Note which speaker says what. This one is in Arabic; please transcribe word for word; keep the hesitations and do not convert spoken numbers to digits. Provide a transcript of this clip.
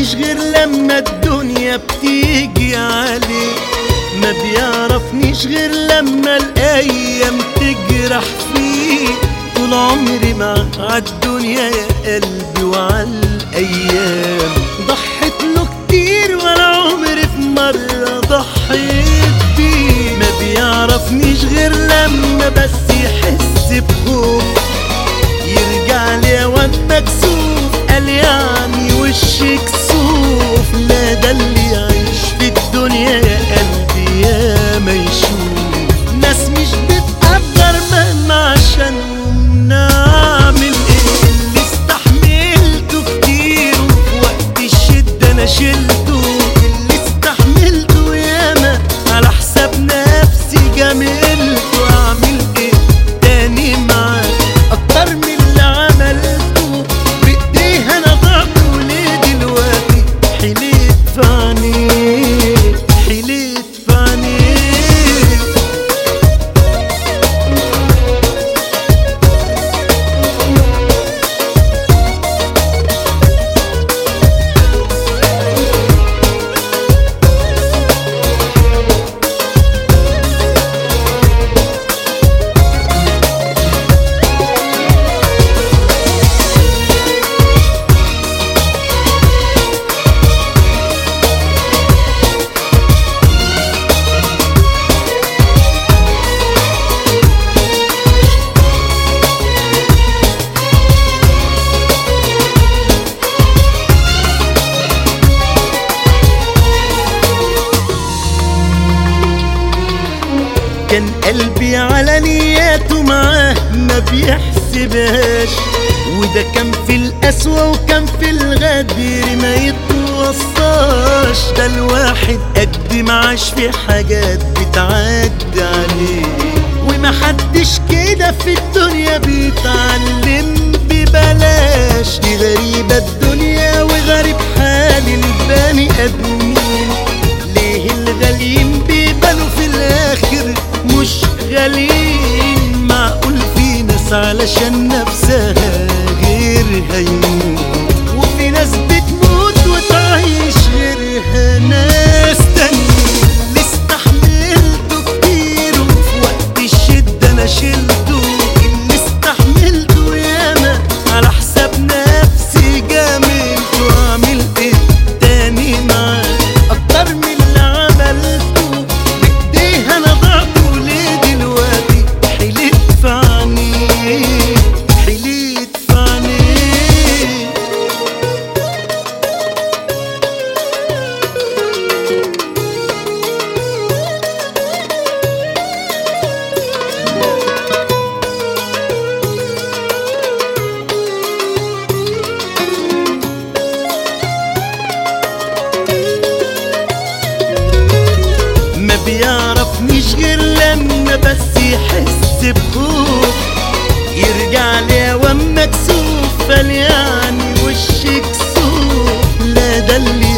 Speaker 1: بيعرفنيش غير لما الدنيا بتيجي عليه، ما بيعرفنيش غير لما الايام تجرح فيه. طول عمري مع الدنيا يا قلبي وعالايام، ضحيت له كتير ولا عمري في مرة ضحيت بيه. ما بيعرفنيش غير لما بس يحس بخوف، يرجع لي واد مكسوف قال يعني وشك كسوف. لا ده اللي يعيش في الدنيا يا قلبي يا ما يشوف ناس مش بتقدر مهما عشانهم نعمل ايه. اللي استحملته كتير وفي وقت الشدة انا شلته، اللي استحملته ياما على حساب نفسي جملته. اعمل ايه تاني معاك اكتر من اللي عملته، بايديها انا ضعت وليه دلوقتي حليت في عينيك حليت في عينيك. كان قلبي على نياته معاه ما بيحسبهاش، وده كان في القسوة وكان في الغدر ما يتوصاش. ده الواحد قد ما عاش في حاجات بتعدي عليه، ومحدش كده في الدنيا بيتعلم ببلاش. دي غريبة الدنيا وغريب حال البني ادمين، ليه الغاليين بيبانوا في الاخر مش غاليين؟ معقول في ناس علشان نفسها غيرها يموت، وفي ناس بتموت وتعيش غيرها ناس تانيين. اللي استحملته كتير وفي وقت الشدة انا شلته، اللي استحملته ياما على حساب نفسي جاملته. اعمل ايه تاني معاك اكتر من اللي عملته، بايديها انا ضعت وليه دلوقتي حليت في عينيك حليت في عينيك. ما بيعرفنيش غير لما بس يحس بخوف، يرجع لي وام مكسوف قال يعني وشك كسوف. لا ده اللي